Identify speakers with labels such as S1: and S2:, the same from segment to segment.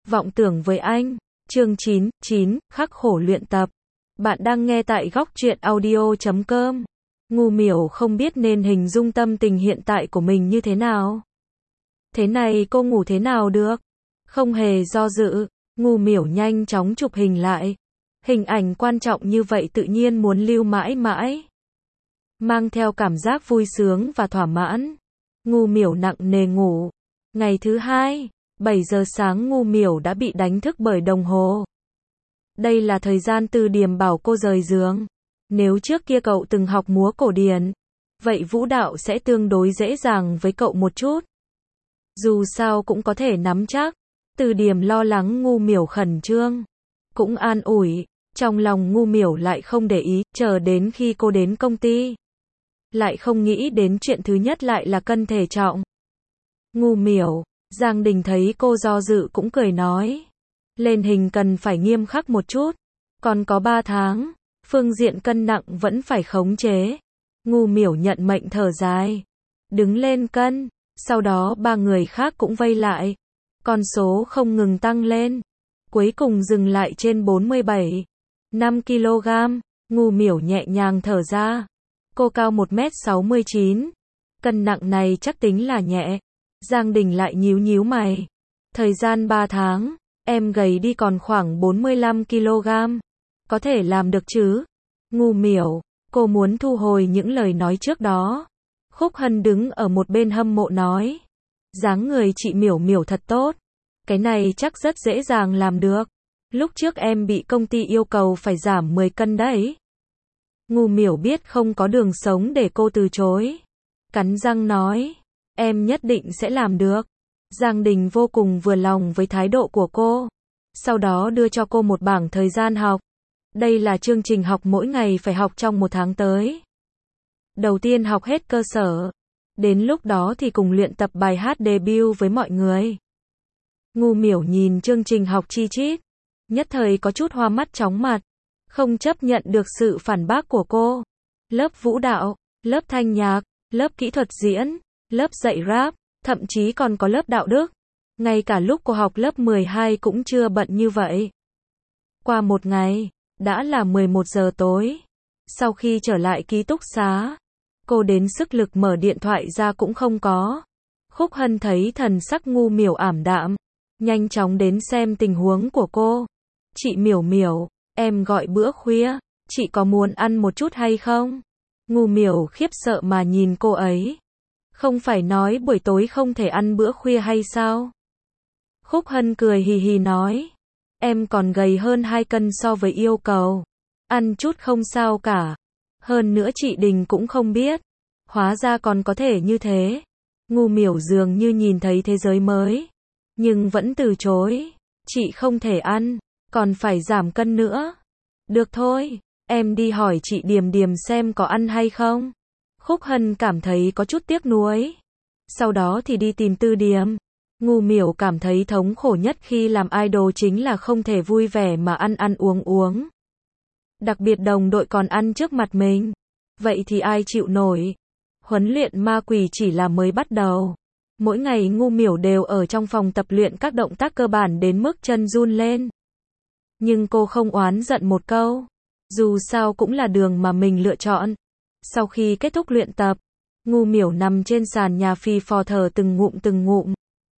S1: Vọng tưởng với anh. Chương 9, khắc khổ luyện tập. Bạn đang nghe tại góc truyện audio.com. Ngu miểu không biết nên hình dung tâm tình hiện tại của mình như thế nào. Thế này cô ngủ thế nào được? Không hề do dự, ngu miểu nhanh chóng chụp hình lại. Hình ảnh quan trọng như vậy tự nhiên muốn lưu mãi mãi. Mang theo cảm giác vui sướng và thỏa mãn. Ngu miểu nặng nề ngủ. Ngày thứ hai, 7 giờ sáng ngu miểu đã bị đánh thức bởi đồng hồ. Đây là thời gian Từ Điềm bảo cô rời giường. Nếu trước kia cậu từng học múa cổ điển, vậy vũ đạo sẽ tương đối dễ dàng với cậu một chút. Dù sao cũng có thể nắm chắc. Từ Điềm lo lắng ngu miểu khẩn trương, cũng an ủi. Trong lòng ngu miểu lại không để ý, chờ đến khi cô đến công ty. Lại không nghĩ đến chuyện thứ nhất lại là cân thể trọng. Ngu miểu, Giang Đình thấy cô do dự cũng cười nói. Lên hình cần phải nghiêm khắc một chút. Còn có 3 tháng, phương diện cân nặng vẫn phải khống chế. Ngu miểu nhận mệnh thở dài. Đứng lên cân, sau đó 3 người khác cũng vây lại. Con số không ngừng tăng lên. Cuối cùng dừng lại trên 47,5 kg. Ngu miểu nhẹ nhàng thở ra. Cô cao 1m69. Cân nặng này chắc tính là nhẹ. Giang Đình lại nhíu mày. Thời gian 3 tháng, em gầy đi còn khoảng 45 kg. Có thể làm được chứ? Ngu miểu, cô muốn thu hồi những lời nói trước đó. Khúc Hân đứng ở một bên hâm mộ nói. Dáng người chị miểu miểu thật tốt. Cái này chắc rất dễ dàng làm được. Lúc trước em bị công ty yêu cầu phải giảm 10 cân đấy. Ngu miểu biết không có đường sống để cô từ chối. Cắn răng nói. Em nhất định sẽ làm được. Giang Đình vô cùng vừa lòng với thái độ của cô. Sau đó đưa cho cô một bảng thời gian học. Đây là chương trình học mỗi ngày phải học trong 1 tháng tới. Đầu tiên học hết cơ sở. Đến lúc đó thì cùng luyện tập bài hát debut với mọi người. Ngu miểu nhìn chương trình học chi chít. Nhất thời có chút hoa mắt chóng mặt. Không chấp nhận được sự phản bác của cô. Lớp vũ đạo, lớp thanh nhạc, lớp kỹ thuật diễn, lớp dạy rap, thậm chí còn có lớp đạo đức. Ngay cả lúc cô học lớp 12 cũng chưa bận như vậy. Qua một ngày, đã là 11 giờ tối. Sau khi trở lại ký túc xá, cô đến sức lực mở điện thoại ra cũng không có. Khúc Hân thấy thần sắc ngu miểu ảm đạm, nhanh chóng đến xem tình huống của cô. Chị miểu miểu, em gọi bữa khuya, chị có muốn ăn một chút hay không? Ngu miểu khiếp sợ mà nhìn cô ấy. Không phải nói buổi tối không thể ăn bữa khuya hay sao? Khúc Hân cười hì hì nói. Em còn gầy hơn 2 cân so với yêu cầu. Ăn chút không sao cả. Hơn nữa chị Đình cũng không biết. Hóa ra còn có thể như thế. Ngu miểu dường như nhìn thấy thế giới mới. Nhưng vẫn từ chối. Chị không thể ăn. Còn phải giảm cân nữa. Được thôi. Em đi hỏi chị Điềm Điềm xem có ăn hay không. Khúc Hân cảm thấy có chút tiếc nuối. Sau đó thì đi tìm Từ Điềm. Ngu miểu cảm thấy thống khổ nhất khi làm idol chính là không thể vui vẻ mà ăn uống. Đặc biệt đồng đội còn ăn trước mặt mình. Vậy thì ai chịu nổi. Huấn luyện ma quỷ chỉ là mới bắt đầu. Mỗi ngày ngu miểu đều ở trong phòng tập luyện các động tác cơ bản đến mức chân run lên. Nhưng cô không oán giận một câu. Dù sao cũng là đường mà mình lựa chọn. Sau khi kết thúc luyện tập, ngu miểu nằm trên sàn nhà phì phò thở từng ngụm.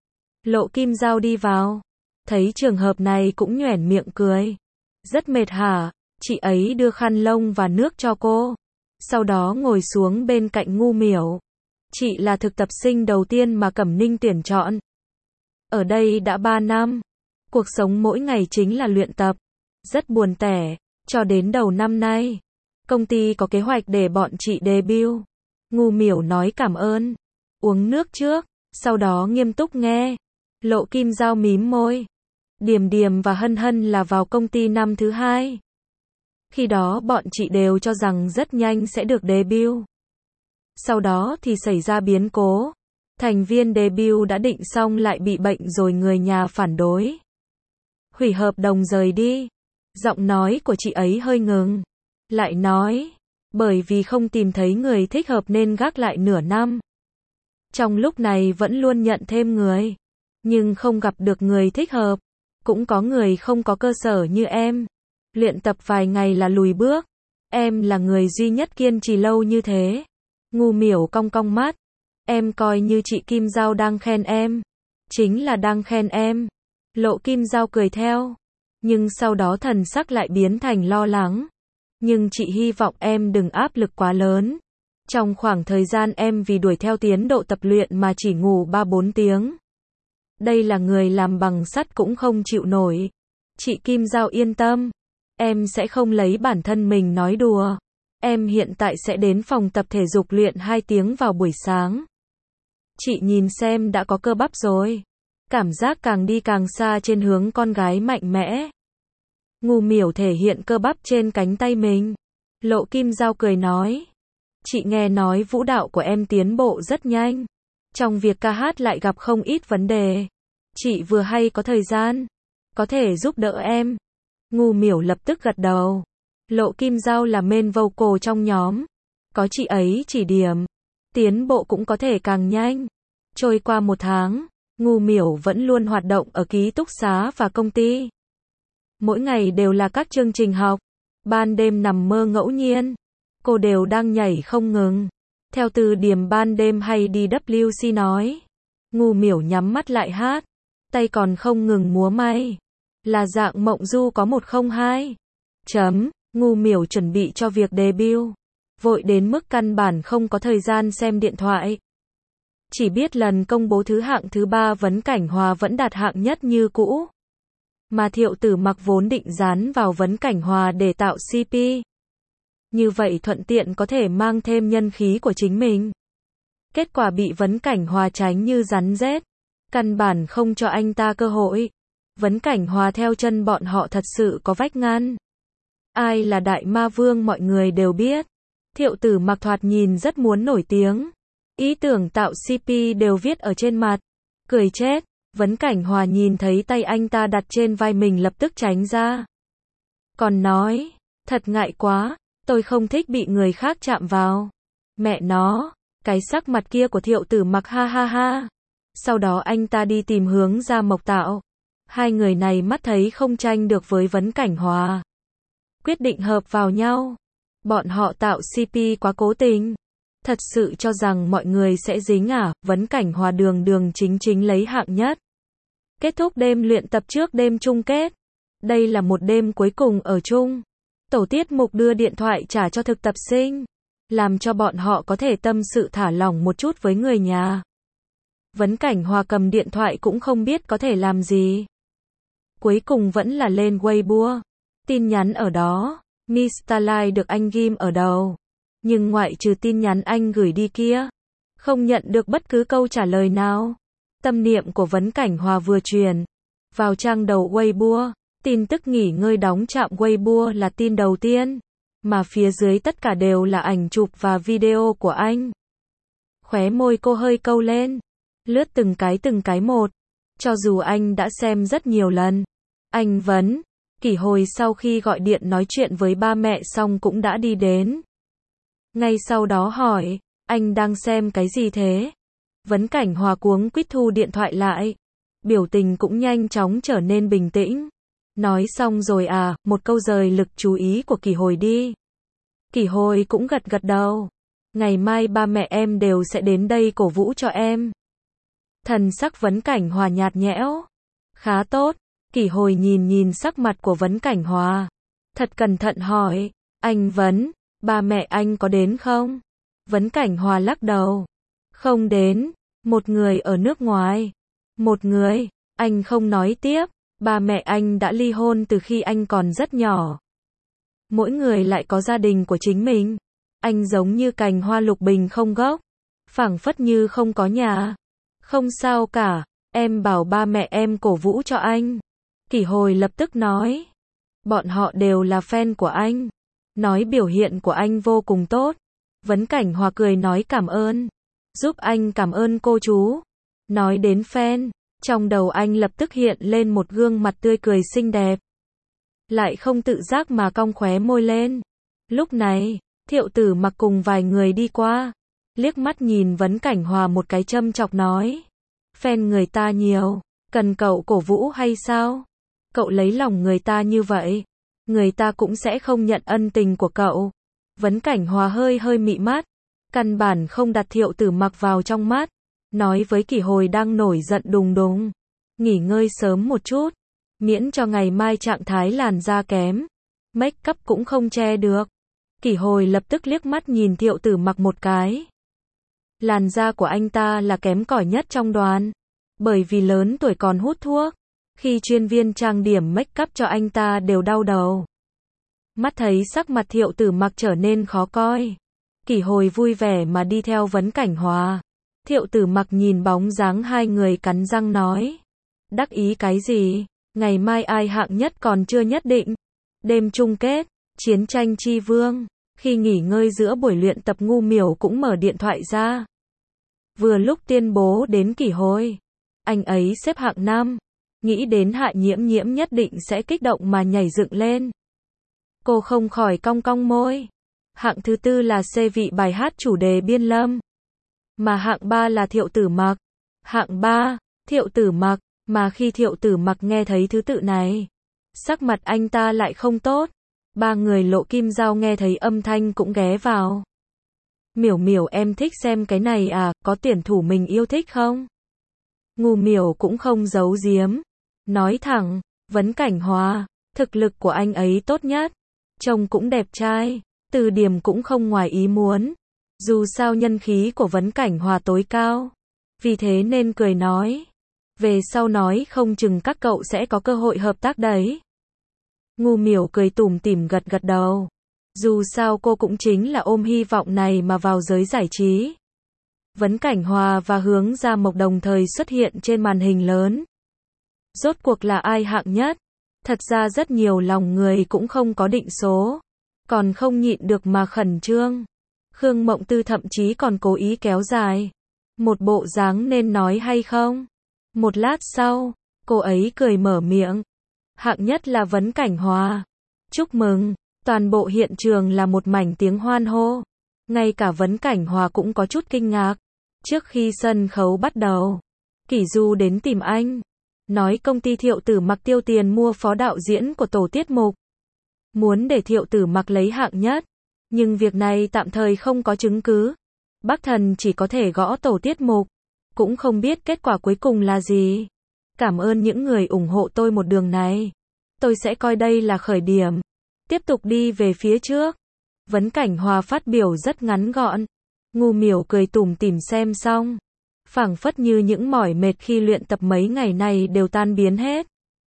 S1: Lộ Kim Giao đi vào. Thấy trường hợp này cũng nhoẻn miệng cười. Rất mệt hả? Chị ấy đưa khăn lông và nước cho cô. Sau đó ngồi xuống bên cạnh ngu miểu. Chị là thực tập sinh đầu tiên mà Cẩm Ninh tuyển chọn. Ở đây đã 3 năm. Cuộc sống mỗi ngày chính là luyện tập. Rất buồn tẻ. Cho đến đầu năm nay, công ty có kế hoạch để bọn chị debut. Ngu miểu nói cảm ơn. Uống nước trước. Sau đó nghiêm túc nghe. Lộ Kim Giao mím môi. Điềm Điềm và Hân Hân là vào công ty năm thứ 2. Khi đó bọn chị đều cho rằng rất nhanh sẽ được debut. Sau đó thì xảy ra biến cố. Thành viên debut đã định xong lại bị bệnh rồi người nhà phản đối. Hủy hợp đồng rời đi. Giọng nói của chị ấy hơi ngừng. Lại nói. Bởi vì không tìm thấy người thích hợp nên gác lại nửa năm. Trong lúc này vẫn luôn nhận thêm người. Nhưng không gặp được người thích hợp. Cũng có người không có cơ sở như em. Luyện tập vài ngày là lùi bước. Em là người duy nhất kiên trì lâu như thế. Ngu miểu cong cong mắt. Em coi như chị Kim Giao đang khen em. Chính là đang khen em. Lộ Kim Giao cười theo. Nhưng sau đó thần sắc lại biến thành lo lắng. Nhưng chị hy vọng em đừng áp lực quá lớn. Trong khoảng thời gian em vì đuổi theo tiến độ tập luyện mà chỉ ngủ 3-4 tiếng. Đây là người làm bằng sắt cũng không chịu nổi. Chị Kim Giao yên tâm. Em sẽ không lấy bản thân mình nói đùa. Em hiện tại sẽ đến phòng tập thể dục luyện 2 tiếng vào buổi sáng. Chị nhìn xem đã có cơ bắp rồi. Cảm giác càng đi càng xa trên hướng con gái mạnh mẽ. Ngu miểu thể hiện cơ bắp trên cánh tay mình. Lộ Kim Giao cười nói. Chị nghe nói vũ đạo của em tiến bộ rất nhanh. Trong việc ca hát lại gặp không ít vấn đề. Chị vừa hay có thời gian. Có thể giúp đỡ em. Ngu miểu lập tức gật đầu. Lộ Kim Giao là main vocal trong nhóm. Có chị ấy chỉ điểm. Tiến bộ cũng có thể càng nhanh. Trôi qua 1 tháng, Ngu miểu vẫn luôn hoạt động ở ký túc xá và công ty. Mỗi ngày đều là các chương trình học. Ban đêm nằm mơ ngẫu nhiên. Cô đều đang nhảy không ngừng. Theo từ điểm ban đêm hay DWC nói. Ngu miểu nhắm mắt lại hát. Tay còn không ngừng múa may. Là dạng mộng du có 102. Ngu miểu chuẩn bị cho việc debut. Vội đến mức căn bản không có thời gian xem điện thoại. Chỉ biết lần công bố thứ hạng thứ 3 Vấn Cảnh Hòa vẫn đạt hạng nhất như cũ. Mà Thiệu Tử Mặc vốn định dán vào Vấn Cảnh Hòa để tạo CP. Như vậy thuận tiện có thể mang thêm nhân khí của chính mình. Kết quả bị Vấn Cảnh Hòa tránh như rắn rết. Căn bản không cho anh ta cơ hội. Vấn Cảnh Hòa theo chân bọn họ thật sự có vách ngăn. Ai là đại ma vương mọi người đều biết. Thiệu Tử Mặc thoạt nhìn rất muốn nổi tiếng. Ý tưởng tạo CP đều viết ở trên mặt. Cười chết. Vấn Cảnh Hòa nhìn thấy tay anh ta đặt trên vai mình lập tức tránh ra. Còn nói, thật ngại quá, tôi không thích bị người khác chạm vào. Mẹ nó, cái sắc mặt kia của Thiệu Tử Mặc ha ha ha. Sau đó anh ta đi tìm hướng ra Mộc Tạo. Hai người này mắt thấy không tranh được với Vấn Cảnh Hòa. Quyết định hợp vào nhau. Bọn họ tạo CP quá cố tình. Thật sự cho rằng mọi người sẽ dính à, Vấn Cảnh Hòa đường đường chính chính lấy hạng nhất. Kết thúc đêm luyện tập trước đêm chung kết. Đây là một đêm cuối cùng ở chung. Tổ tiết mục đưa điện thoại trả cho thực tập sinh. Làm cho bọn họ có thể tâm sự thả lỏng một chút với người nhà. Vấn Cảnh Hòa cầm điện thoại cũng không biết có thể làm gì. Cuối cùng vẫn là lên Weibo. Tin nhắn ở đó. Mr. Lai được anh ghim ở đầu. Nhưng ngoại trừ tin nhắn anh gửi đi kia. Không nhận được bất cứ câu trả lời nào. Tâm niệm của Vấn Cảnh Hòa vừa truyền. Vào trang đầu Weibo. Tin tức nghỉ ngơi đóng trạm Weibo là tin đầu tiên. Mà phía dưới tất cả đều là ảnh chụp và video của anh. Khóe môi cô hơi câu lên. Lướt từng cái một. Cho dù anh đã xem rất nhiều lần. Anh Vấn. Kỷ Hồi sau khi gọi điện nói chuyện với ba mẹ xong cũng đã đi đến. Ngay sau đó hỏi. Anh đang xem cái gì thế? Vấn Cảnh Hòa cuống quýt thu điện thoại lại. Biểu tình cũng nhanh chóng trở nên bình tĩnh. Nói xong rồi à, một câu rời lực chú ý của Kỷ Hồi đi. Kỷ Hồi cũng gật gật đầu. Ngày mai ba mẹ em đều sẽ đến đây cổ vũ cho em. Thần sắc Vấn Cảnh Hòa nhạt nhẽo. Khá tốt. Kỷ Hồi nhìn sắc mặt của Vấn Cảnh Hòa. Thật cẩn thận hỏi. Anh Vấn, ba mẹ anh có đến không? Vấn Cảnh Hòa lắc đầu. Không đến. Một người ở nước ngoài. Một người. Anh không nói tiếp. Ba mẹ anh đã ly hôn từ khi anh còn rất nhỏ. Mỗi người lại có gia đình của chính mình. Anh giống như cành hoa lục bình không gốc. Phảng phất như không có nhà. Không sao cả. Em bảo ba mẹ em cổ vũ cho anh. Kỷ Hồi lập tức nói. Bọn họ đều là fan của anh. Nói biểu hiện của anh vô cùng tốt. Vấn Cảnh Hòa cười nói cảm ơn. Giúp anh cảm ơn cô chú. Nói đến fan. Trong đầu anh lập tức hiện lên một gương mặt tươi cười xinh đẹp. Lại không tự giác mà cong khóe môi lên. Lúc này, Thiệu Tử Mặc cùng vài người đi qua. Liếc mắt nhìn Vấn Cảnh Hòa một cái châm chọc nói. Fan người ta nhiều. Cần cậu cổ vũ hay sao? cậu lấy lòng người ta như vậy, người ta cũng sẽ không nhận ân tình của cậu. Vấn Cảnh Hòa hơi hơi mị mắt, căn bản không đặt Thiệu Tử Mặc vào trong mắt, nói với Kỷ Hồi đang nổi giận đùng đùng, nghỉ ngơi sớm một chút, miễn cho ngày mai trạng thái làn da kém, make up cũng không che được. Kỷ Hồi lập tức liếc mắt nhìn Thiệu Tử Mặc một cái. Làn da của anh ta là kém cỏi nhất trong đoàn, bởi vì lớn tuổi còn hút thuốc, khi chuyên viên trang điểm make up cho anh ta đều đau đầu. Mắt thấy sắc mặt Thiệu Tử Mặc trở nên khó coi, Kỷ Hồi vui vẻ mà đi theo Vấn Cảnh Hòa. Thiệu Tử Mặc nhìn bóng dáng hai người cắn răng nói, đắc ý cái gì, ngày mai ai hạng nhất còn chưa nhất định. Đêm chung kết, chiến tranh chi vương, khi nghỉ ngơi giữa buổi luyện tập Ngu Miểu cũng mở điện thoại ra. Vừa lúc tuyên bố đến Kỷ Hồi, anh ấy xếp hạng 5, nghĩ đến Hạ Nhiễm Nhiễm nhất định sẽ kích động mà nhảy dựng lên. Cô không khỏi cong cong môi. Hạng thứ 4 là C vị bài hát chủ đề Biên Lâm, mà hạng 3 là Thiệu Tử Mặc. Hạng 3, Thiệu Tử Mặc, mà khi Thiệu Tử Mặc nghe thấy thứ tự này, sắc mặt anh ta lại không tốt. Ba người Lộ Kim Dao nghe thấy âm thanh cũng ghé vào. Miểu Miểu em thích xem cái này à, có tuyển thủ mình yêu thích không? Ngu Miểu cũng không giấu giếm, nói thẳng, Vấn Cảnh Hòa, thực lực của anh ấy tốt nhất, trông cũng đẹp trai, từ điểm cũng không ngoài ý muốn. Dù sao nhân khí của Vấn Cảnh Hòa tối cao, vì thế nên cười nói, về sau nói không chừng các cậu sẽ có cơ hội hợp tác đấy. Ngu Miểu cười tủm tỉm gật gật đầu. Dù sao cô cũng chính là ôm hy vọng này mà vào giới giải trí. Vấn Cảnh Hòa và Hướng Gia Mộc đồng thời xuất hiện trên màn hình lớn. Rốt cuộc là ai hạng nhất? Thật ra rất nhiều lòng người cũng không có định số, còn không nhịn được mà khẩn trương. Khương Mộng Tư thậm chí còn cố ý kéo dài một bộ dáng nên nói hay không. Một lát sau, cô ấy cười mở miệng. Hạng nhất là Vấn Cảnh Hòa. Chúc mừng. Toàn bộ hiện trường là một mảnh tiếng hoan hô. Ngay cả Vấn Cảnh Hòa cũng có chút kinh ngạc. Trước khi sân khấu bắt đầu, Kỷ Du đến tìm anh, nói công ty Thiệu Tử Mặc tiêu tiền mua phó đạo diễn của tổ tiết mục, muốn để Thiệu Tử Mặc lấy hạng nhất. Nhưng việc này tạm thời không có chứng cứ. Bác Thần chỉ có thể gõ tổ tiết mục, cũng không biết kết quả cuối cùng là gì. Cảm ơn những người ủng hộ tôi một đường này. Tôi sẽ coi đây là khởi điểm, tiếp tục đi về phía trước. Vấn Cảnh Hòa phát biểu rất ngắn gọn. Ngu Miểu cười tủm tỉm xem xong, phảng phất như những mỏi mệt khi luyện tập mấy ngày này đều tan biến hết.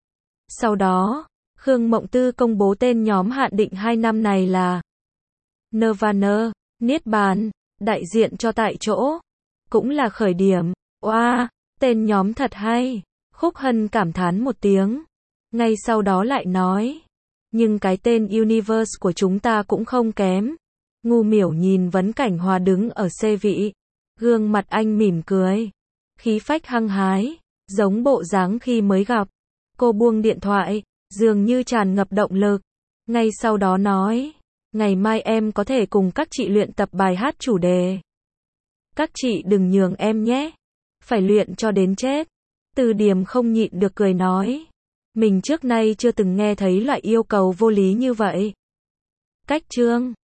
S1: Sau đó, Khương Mộng Tư công bố tên nhóm hạn định 2 năm này là Nirvana, Niết Bàn, đại diện cho tại chỗ, cũng là khởi điểm. Oa, tên nhóm thật hay. Khúc Hân cảm thán một tiếng. Ngay sau đó lại nói, nhưng cái tên Universe của chúng ta cũng không kém. Ngu Miểu nhìn Vấn Cảnh Hòa đứng ở C vị, gương mặt anh mỉm cười, khí phách hăng hái, giống bộ dáng khi mới gặp. Cô buông điện thoại, dường như tràn ngập động lực. Ngay sau đó nói, ngày mai em có thể cùng các chị luyện tập bài hát chủ đề. Các chị đừng nhường em nhé, phải luyện cho đến chết. Từ Điểm không nhịn được cười nói, mình trước nay chưa từng nghe thấy loại yêu cầu vô lý như vậy. Cách chương